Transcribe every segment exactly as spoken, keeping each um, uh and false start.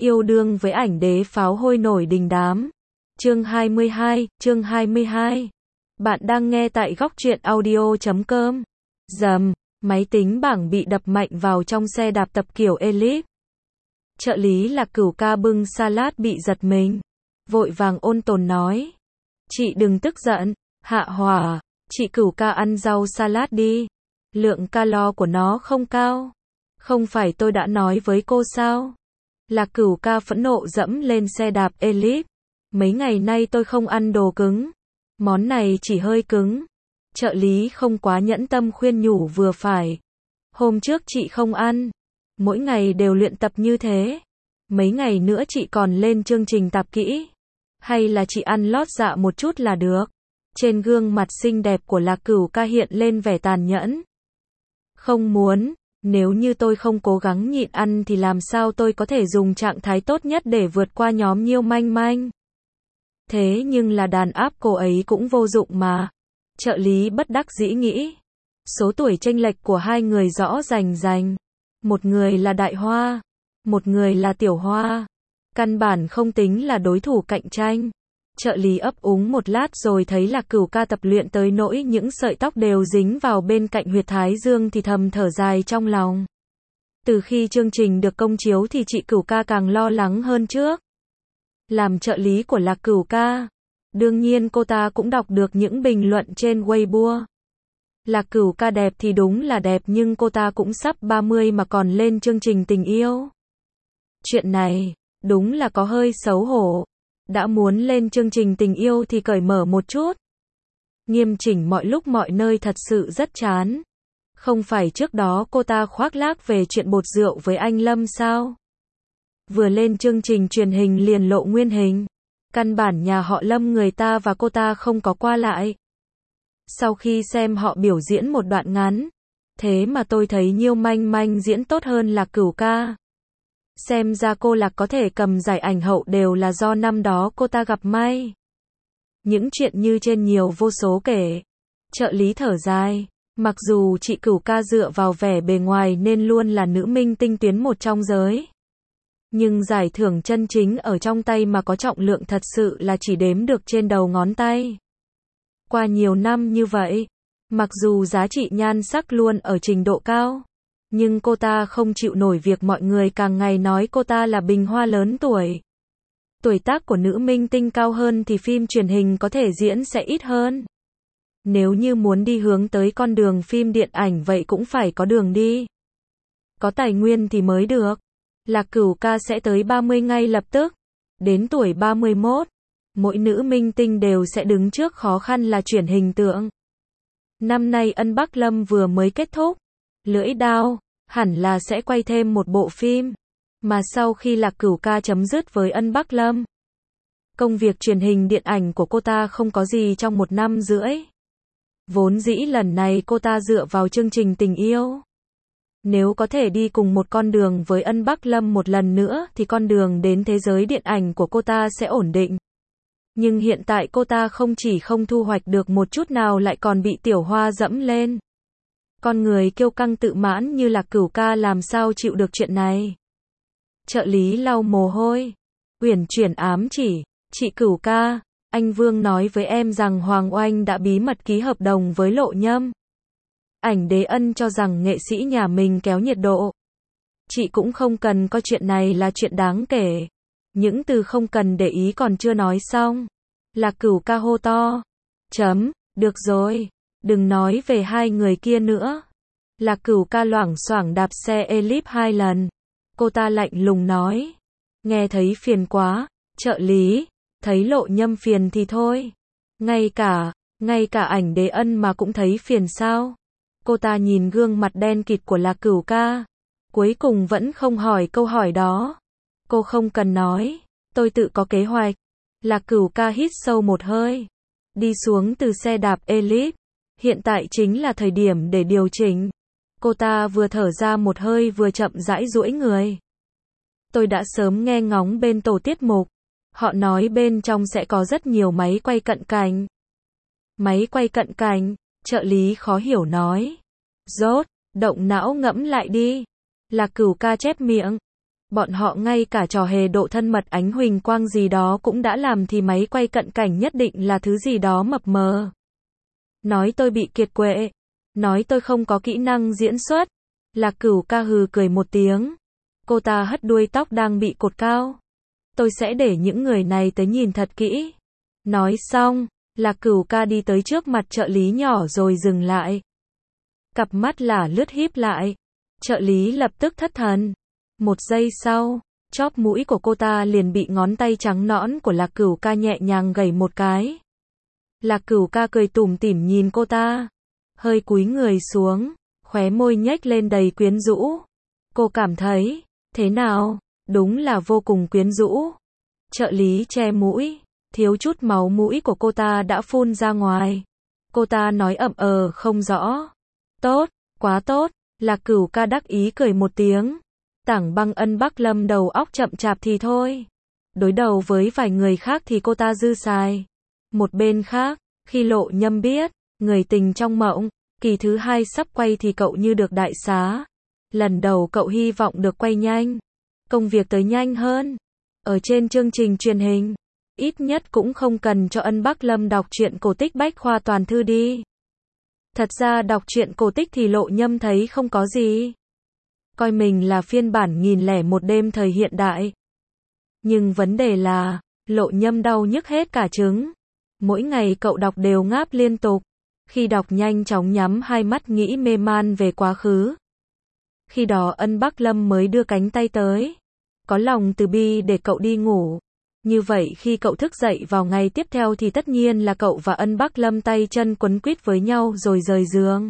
yêu đương với ảnh đế pháo hôi nổi đình đám. Chương hai mươi hai, chương hai mươi hai. Bạn đang nghe tại góc truyện audio chấm com. Rầm, máy tính bảng bị đập mạnh vào trong xe đạp tập kiểu Elite. Trợ lý Lạc Cửu Ca bưng salad bị giật mình. Vội vàng ôn tồn nói. Chị đừng tức giận, hạ hỏa, chị Cửu Ca ăn rau salad đi. Lượng calo của nó không cao. Không phải tôi đã nói với cô sao? Lạc Cửu Ca phẫn nộ dẫm lên xe đạp Elite. Mấy ngày nay tôi không ăn đồ cứng. Món này chỉ hơi cứng. Trợ lý không quá nhẫn tâm khuyên nhủ vừa phải. Hôm trước chị không ăn. Mỗi ngày đều luyện tập như thế. Mấy ngày nữa chị còn lên chương trình tạp kỹ. Hay là chị ăn lót dạ một chút là được. Trên gương mặt xinh đẹp của Lạc Cửu Ca hiện lên vẻ tàn nhẫn. Không muốn. Nếu như tôi không cố gắng nhịn ăn thì làm sao tôi có thể dùng trạng thái tốt nhất để vượt qua nhóm Nhiêu Manh Manh. Thế nhưng là đàn áp cô ấy cũng vô dụng mà. Trợ lý bất đắc dĩ nghĩ. Số tuổi chênh lệch của hai người rõ rành rành. Một người là Đại Hoa, một người là Tiểu Hoa. Căn bản không tính là đối thủ cạnh tranh. Trợ lý ấp úng một lát rồi thấy Lạc Cửu Ca tập luyện tới nỗi những sợi tóc đều dính vào bên cạnh huyệt thái dương thì thầm thở dài trong lòng. Từ khi chương trình được công chiếu thì chị Cửu Ca càng lo lắng hơn trước. Làm trợ lý của Lạc Cửu Ca, đương nhiên cô ta cũng đọc được những bình luận trên Weibo. Lạc Cửu Ca đẹp thì đúng là đẹp nhưng cô ta cũng sắp ba mươi mà còn lên chương trình tình yêu. Chuyện này, đúng là có hơi xấu hổ. Đã muốn lên chương trình tình yêu thì cởi mở một chút. Nghiêm chỉnh mọi lúc mọi nơi thật sự rất chán. Không phải trước đó cô ta khoác lác về chuyện bột rượu với anh Lâm sao? Vừa lên chương trình truyền hình liền lộ nguyên hình. Căn bản nhà họ Lâm người ta và cô ta không có qua lại. Sau khi xem họ biểu diễn một đoạn ngắn, thế mà tôi thấy Nhiêu Manh Manh diễn tốt hơn Lạc Cửu Ca. Xem ra cô Lạc có thể cầm giải ảnh hậu đều là do năm đó cô ta gặp may. Những chuyện như trên nhiều vô số kể. Trợ lý thở dài. Mặc dù chị Cửu Ca dựa vào vẻ bề ngoài nên luôn là nữ minh tinh tuyến một trong giới. Nhưng giải thưởng chân chính ở trong tay mà có trọng lượng thật sự là chỉ đếm được trên đầu ngón tay. Qua nhiều năm như vậy, mặc dù giá trị nhan sắc luôn ở trình độ cao, nhưng cô ta không chịu nổi việc mọi người càng ngày nói cô ta là bình hoa lớn tuổi. Tuổi tác của nữ minh tinh cao hơn thì phim truyền hình có thể diễn sẽ ít hơn. Nếu như muốn đi hướng tới con đường phim điện ảnh vậy cũng phải có đường đi. Có tài nguyên thì mới được. Lạc Cửu Ca sẽ tới ba mươi ngay lập tức. Đến tuổi ba mươi mốt, mỗi nữ minh tinh đều sẽ đứng trước khó khăn là chuyển hình tượng. Năm nay Ân Bắc Lâm vừa mới kết thúc. Lưỡi Đao, hẳn là sẽ quay thêm một bộ phim. Mà sau khi Lạc Cửu Ca chấm dứt với Ân Bắc Lâm, công việc truyền hình điện ảnh của cô ta không có gì trong một năm rưỡi. Vốn dĩ lần này cô ta dựa vào chương trình tình yêu. Nếu có thể đi cùng một con đường với Ân Bắc Lâm một lần nữa thì con đường đến thế giới điện ảnh của cô ta sẽ ổn định. Nhưng hiện tại cô ta không chỉ không thu hoạch được một chút nào lại còn bị Tiểu Hoa dẫm lên. Con người kiêu căng tự mãn như Lạc Cửu Ca làm sao chịu được chuyện này. Trợ lý lau mồ hôi. Uyển chuyển ám chỉ. Chị Cửu Ca, anh Vương nói với em rằng Hoàng Oanh đã bí mật ký hợp đồng với Lộ Nhâm. Ảnh đế Ân cho rằng nghệ sĩ nhà mình kéo nhiệt độ. Chị cũng không cần coi chuyện này là chuyện đáng kể. Những từ không cần để ý còn chưa nói xong. Lạc Cửu Ca hô to. Chấm, được rồi. Đừng nói về hai người kia nữa. Lạc Cửu Ca loảng xoảng đạp xe Elite hai lần. Cô ta lạnh lùng nói. Nghe thấy phiền quá. Trợ lý, thấy Lộ Nhâm phiền thì thôi. Ngay cả, ngay cả ảnh đế Ân mà cũng thấy phiền sao? Cô ta nhìn gương mặt đen kịt của Lạc Cửu Ca. Cuối cùng vẫn không hỏi câu hỏi đó. Cô không cần nói. Tôi tự có kế hoạch. Lạc Cửu Ca hít sâu một hơi. Đi xuống từ xe đạp Elite. Hiện tại chính là thời điểm để điều chỉnh. Cô ta vừa thở ra một hơi vừa chậm rãi duỗi người. Tôi đã sớm nghe ngóng bên tổ tiết mục. Họ nói bên trong sẽ có rất nhiều máy quay cận cảnh. Máy quay cận cảnh, trợ lý khó hiểu nói. Rốt, động não ngẫm lại đi. Lạc Cửu Ca chép miệng. Bọn họ ngay cả trò hề độ thân mật ánh huỳnh quang gì đó cũng đã làm thì máy quay cận cảnh nhất định là thứ gì đó mập mờ. Nói tôi bị kiệt quệ. Nói tôi không có kỹ năng diễn xuất. Lạc Cửu ca hừ cười một tiếng. Cô ta hất đuôi tóc đang bị cột cao. Tôi sẽ để những người này tới nhìn thật kỹ. Nói xong, Lạc Cửu ca đi tới trước mặt trợ lý nhỏ rồi dừng lại. Cặp mắt là lướt híp lại. Trợ lý lập tức thất thần. Một giây sau, chóp mũi của cô ta liền bị ngón tay trắng nõn của Lạc Cửu ca nhẹ nhàng gẩy một cái. Lạc Cửu ca cười tủm tỉm nhìn cô ta. Hơi cúi người xuống, khóe môi nhếch lên đầy quyến rũ. Cô cảm thấy, thế nào? Đúng là vô cùng quyến rũ. Trợ lý che mũi, thiếu chút máu mũi của cô ta đã phun ra ngoài. Cô ta nói ậm ờ không rõ. Tốt, quá tốt. Lạc Cửu ca đắc ý cười một tiếng. Tảng Băng Ân Bắc Lâm đầu óc chậm chạp thì thôi. Đối đầu với vài người khác thì cô ta dư xài. Một bên khác, khi Lộ Nhâm biết, người tình trong mộng, kỳ thứ hai sắp quay thì cậu như được đại xá. Lần đầu cậu hy vọng được quay nhanh. Công việc tới nhanh hơn. Ở trên chương trình truyền hình, ít nhất cũng không cần cho Ân Bắc Lâm đọc truyện cổ tích bách khoa toàn thư đi. Thật ra đọc truyện cổ tích thì Lộ Nhâm thấy không có gì. Coi mình là phiên bản nghìn lẻ một đêm thời hiện đại. Nhưng vấn đề là, Lộ Nhâm đau nhức hết cả trứng. Mỗi ngày cậu đọc đều ngáp liên tục. Khi đọc nhanh chóng nhắm hai mắt nghĩ mê man về quá khứ. Khi đó Ân Bắc Lâm mới đưa cánh tay tới. Có lòng từ bi để cậu đi ngủ. Như vậy khi cậu thức dậy vào ngày tiếp theo thì tất nhiên là cậu và Ân Bắc Lâm tay chân quấn quýt với nhau rồi rời giường.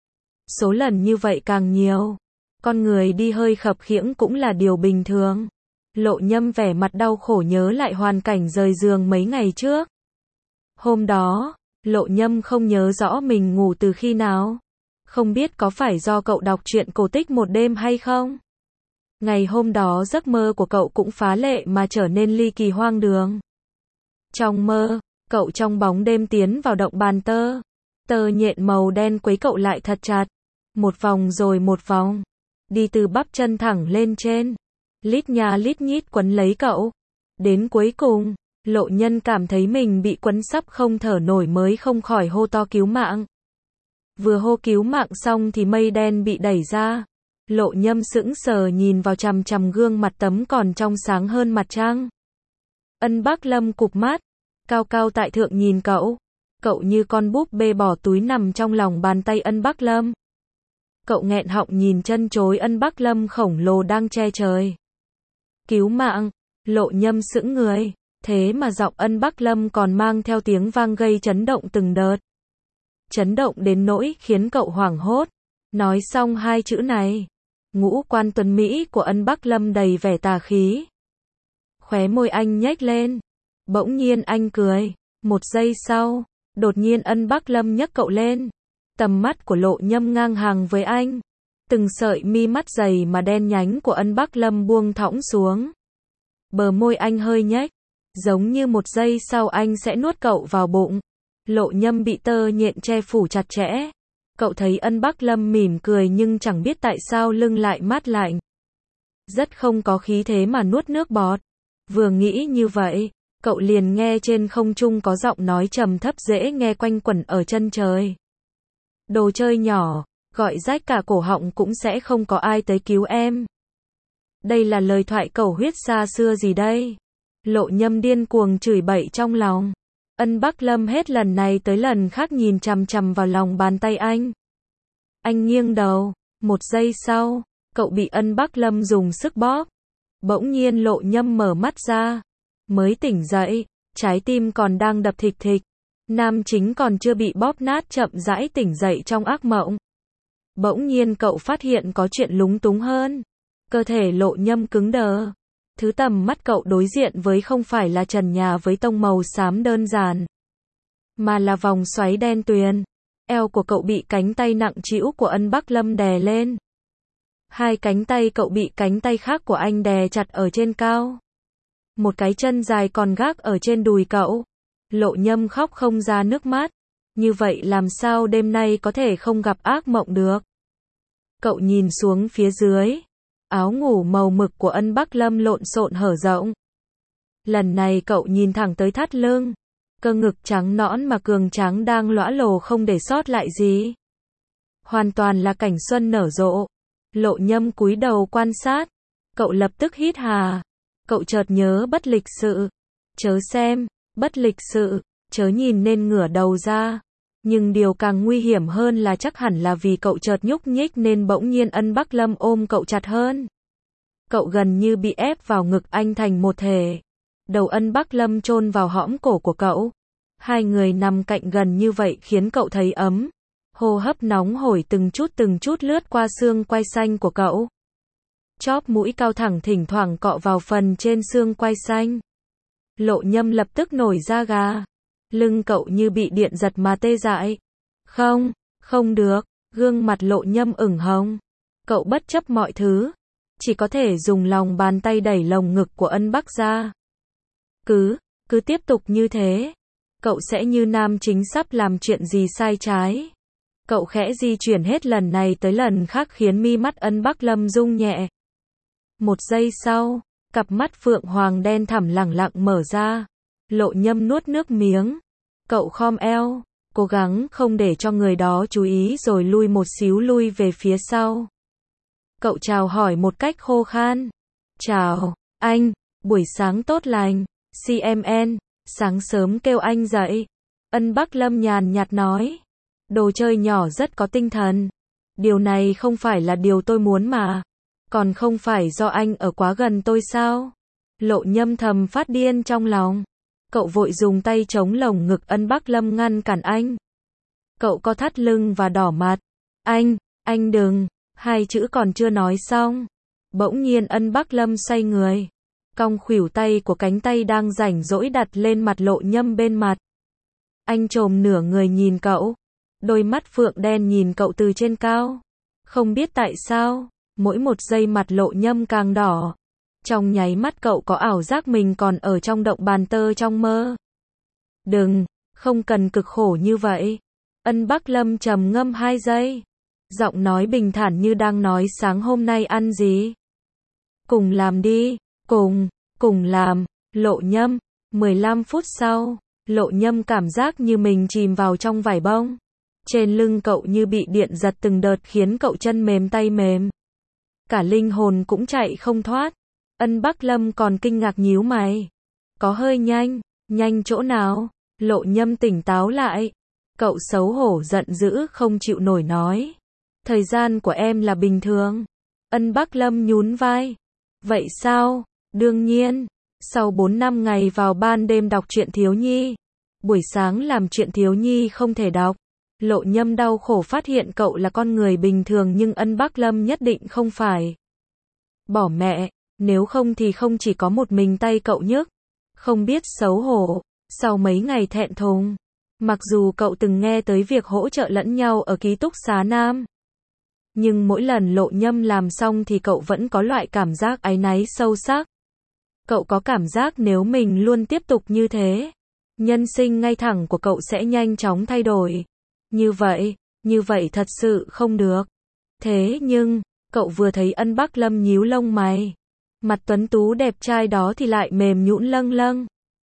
Số lần như vậy càng nhiều. Con người đi hơi khập khiễng cũng là điều bình thường. Lộ Nhâm vẻ mặt đau khổ nhớ lại hoàn cảnh rời giường mấy ngày trước. Hôm đó, Lộ Nhâm không nhớ rõ mình ngủ từ khi nào. Không biết có phải do cậu đọc truyện cổ tích một đêm hay không? Ngày hôm đó giấc mơ của cậu cũng phá lệ mà trở nên ly kỳ hoang đường. Trong mơ, cậu trong bóng đêm tiến vào động bàn tơ. Tơ nhện màu đen quấy cậu lại thật chặt. Một vòng rồi một vòng. Đi từ bắp chân thẳng lên trên. Lít nha lít nhít quấn lấy cậu. Đến cuối cùng, Lộ Nhân cảm thấy mình bị quấn sắp không thở nổi mới không khỏi hô to cứu mạng. Vừa hô cứu mạng xong thì mây đen bị đẩy ra. Lộ Nhâm sững sờ nhìn vào chằm chằm gương mặt tấm còn trong sáng hơn mặt trăng. Ân Bắc Lâm cụp mắt, cao cao tại thượng nhìn cậu. Cậu như con búp bê bỏ túi nằm trong lòng bàn tay Ân Bắc Lâm. Cậu nghẹn họng nhìn chân chối Ân Bắc Lâm khổng lồ đang che trời. Cứu mạng, Lộ Nhâm sững người, thế mà giọng Ân Bắc Lâm còn mang theo tiếng vang gây chấn động từng đợt. Chấn động đến nỗi khiến cậu hoảng hốt. Nói xong hai chữ này, ngũ quan tuấn Mỹ của Ân Bắc Lâm đầy vẻ tà khí. Khóe môi anh nhếch lên. Bỗng nhiên anh cười. Một giây sau, đột nhiên Ân Bắc Lâm nhấc cậu lên. Tầm mắt của Lộ Nhâm ngang hàng với anh. Từng sợi mi mắt dày mà đen nhánh của Ân Bắc Lâm buông thõng xuống. Bờ môi anh hơi nhếch, giống như một giây sau anh sẽ nuốt cậu vào bụng. Lộ Nhâm bị tơ nhện che phủ chặt chẽ. Cậu thấy Ân Bắc Lâm mỉm cười nhưng chẳng biết tại sao lưng lại mát lạnh. Rất không có khí thế mà nuốt nước bọt. Vừa nghĩ như vậy, cậu liền nghe trên không trung có giọng nói trầm thấp dễ nghe quanh quẩn ở chân trời. Đồ chơi nhỏ, gọi rách cả cổ họng cũng sẽ không có ai tới cứu em. Đây là lời thoại cầu huyết xa xưa gì đây? Lộ Nhâm điên cuồng chửi bậy trong lòng. Ân Bắc Lâm hết lần này tới lần khác nhìn chằm chằm vào lòng bàn tay anh. Anh nghiêng đầu, một giây sau, cậu bị Ân Bắc Lâm dùng sức bóp. Bỗng nhiên Lộ Nhâm mở mắt ra, mới tỉnh dậy, trái tim còn đang đập thịch thịch. Nam chính còn chưa bị bóp nát chậm rãi tỉnh dậy trong ác mộng. Bỗng nhiên cậu phát hiện có chuyện lúng túng hơn. Cơ thể Lộ Nhâm cứng đờ. Thứ tầm mắt cậu đối diện với không phải là trần nhà với tông màu xám đơn giản, mà là vòng xoáy đen tuyền. Eo của cậu bị cánh tay nặng trĩu của Ân Bắc Lâm đè lên. Hai cánh tay cậu bị cánh tay khác của anh đè chặt ở trên cao. Một cái chân dài còn gác ở trên đùi cậu. Lộ Nhâm khóc không ra nước mắt. Như vậy làm sao đêm nay có thể không gặp ác mộng được? Cậu nhìn xuống phía dưới. áo ngủ màu mực của Ân Bắc Lâm lộn xộn hở rộng. Lần này cậu nhìn thẳng tới thắt lưng, cơ ngực trắng nõn mà cường tráng đang lõa lồ không để sót lại gì. Hoàn toàn là cảnh xuân nở rộ. Lộ Nhâm cúi đầu quan sát, cậu lập tức hít hà. Cậu chợt nhớ bất lịch sự. Chớ xem, bất lịch sự, chớ nhìn nên ngửa đầu ra. Nhưng điều càng nguy hiểm hơn là chắc hẳn là vì cậu chợt nhúc nhích nên bỗng nhiên Ân Bắc Lâm ôm cậu chặt hơn. Cậu gần như bị ép vào ngực anh thành một thể. Đầu Ân Bắc Lâm chôn vào hõm cổ của cậu. Hai người nằm cạnh gần như vậy khiến cậu thấy ấm. Hô hấp nóng hổi từng chút từng chút lướt qua xương quai xanh của cậu. Chóp mũi cao thẳng thỉnh thoảng cọ vào phần trên xương quai xanh. Lộ Nhâm lập tức nổi da gà. Lưng cậu như bị điện giật mà tê dại. Không, không được, gương mặt Lộ Nhâm ửng hồng. Cậu bất chấp mọi thứ, chỉ có thể dùng lòng bàn tay đẩy lồng ngực của Ân Bắc ra. Cứ, cứ tiếp tục như thế, cậu sẽ như nam chính sắp làm chuyện gì sai trái. Cậu khẽ di chuyển hết lần này tới lần khác khiến mi mắt Ân Bắc Lâm rung nhẹ. Một giây sau, cặp mắt phượng hoàng đen thẳm lẳng lặng mở ra. Lộ Nhâm nuốt nước miếng. Cậu khom eo, cố gắng không để cho người đó chú ý rồi lui một xíu lui về phía sau. Cậu chào hỏi một cách khô khan. Chào, anh, buổi sáng tốt lành, xê em en, sáng sớm kêu anh dậy. Ân Bắc Lâm nhàn nhạt nói. Đồ chơi nhỏ rất có tinh thần. Điều này không phải là điều tôi muốn mà. Còn không phải do anh ở quá gần tôi sao? Lộ Nhâm thầm phát điên trong lòng. Cậu vội dùng tay chống lồng ngực Ân Bắc Lâm ngăn cản anh. Cậu co thắt lưng và đỏ mặt. Anh, anh đừng, hai chữ còn chưa nói xong. Bỗng nhiên Ân Bắc Lâm xoay người. Cong khuỷu tay của cánh tay đang rảnh rỗi đặt lên mặt Lộ Nhâm bên mặt. Anh chồm nửa người nhìn cậu. Đôi mắt phượng đen nhìn cậu từ trên cao. Không biết tại sao, mỗi một giây mặt Lộ Nhâm càng đỏ. Trong nháy mắt cậu có ảo giác mình còn ở trong động bàn tơ trong mơ. Đừng, không cần cực khổ như vậy. Ân Bắc Lâm trầm ngâm hai giây. Giọng nói bình thản như đang nói sáng hôm nay ăn gì. Cùng làm đi, cùng, cùng làm, Lộ Nhâm. mười lăm phút sau, Lộ Nhâm cảm giác như mình chìm vào trong vải bông. Trên lưng cậu như bị điện giật từng đợt khiến cậu chân mềm tay mềm. Cả linh hồn cũng chạy không thoát. Ân Bắc Lâm còn kinh ngạc nhíu mày. Có hơi nhanh, nhanh chỗ nào? Lộ Nhâm tỉnh táo lại. Cậu xấu hổ giận dữ không chịu nổi nói. Thời gian của em là bình thường. Ân Bắc Lâm nhún vai. Vậy sao? Đương nhiên. Sau bốn năm ngày vào ban đêm đọc truyện thiếu nhi. Buổi sáng làm chuyện thiếu nhi không thể đọc. Lộ Nhâm đau khổ phát hiện cậu là con người bình thường nhưng Ân Bắc Lâm nhất định không phải. Bỏ mẹ, nếu không thì không chỉ có một mình tay cậu nhức. Không biết xấu hổ, sau mấy ngày thẹn thùng. Mặc dù cậu từng nghe tới việc hỗ trợ lẫn nhau ở ký túc xá nam. Nhưng mỗi lần Lộ Nhâm làm xong thì cậu vẫn có loại cảm giác áy náy sâu sắc. Cậu có cảm giác nếu mình luôn tiếp tục như thế, nhân sinh ngay thẳng của cậu sẽ nhanh chóng thay đổi. Như vậy, như vậy thật sự không được. Thế nhưng, cậu vừa thấy Ân Bắc Lâm nhíu lông mày. Mặt tuấn tú đẹp trai đó thì lại mềm nhũn lâng lâng.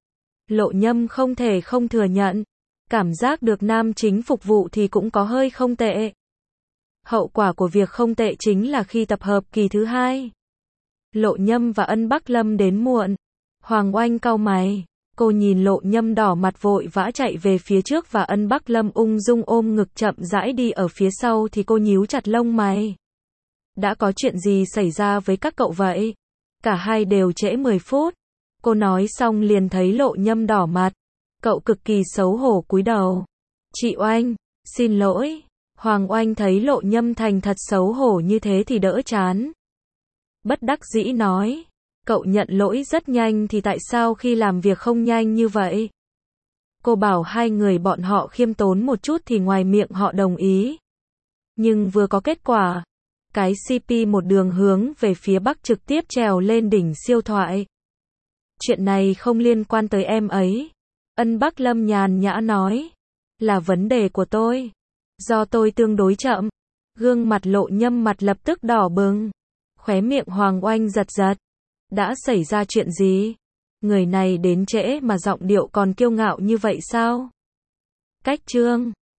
Lộ Nhâm không thể không thừa nhận. Cảm giác được nam chính phục vụ thì cũng có hơi không tệ. Hậu quả của việc không tệ chính là khi tập hợp kỳ thứ hai. Lộ Nhâm và Ân Bắc Lâm đến muộn. Hoàng Oanh cau mày. Cô nhìn Lộ Nhâm đỏ mặt vội vã chạy về phía trước và Ân Bắc Lâm ung dung ôm ngực chậm rãi đi ở phía sau thì cô nhíu chặt lông mày. Đã có chuyện gì xảy ra với các cậu vậy? Cả hai đều trễ mười phút. Cô nói xong liền thấy Lộ Nhâm đỏ mặt. Cậu cực kỳ xấu hổ cúi đầu. Chị Oanh, xin lỗi. Hoàng Oanh thấy Lộ Nhâm thành thật xấu hổ như thế thì đỡ chán. Bất đắc dĩ nói. Cậu nhận lỗi rất nhanh thì tại sao khi làm việc không nhanh như vậy? Cô bảo hai người bọn họ khiêm tốn một chút thì ngoài miệng họ đồng ý. Nhưng vừa có kết quả, cái xê pê một đường hướng về phía Bắc trực tiếp trèo lên đỉnh siêu thoại. Chuyện này không liên quan tới em ấy. Ân Bắc Lâm nhàn nhã nói. Là vấn đề của tôi. Do tôi tương đối chậm. Gương mặt Lộ Nhâm mặt lập tức đỏ bừng. Khóe miệng Hoàng Oanh giật giật. Đã xảy ra chuyện gì? Người này đến trễ mà giọng điệu còn kiêu ngạo như vậy sao? Cách Trương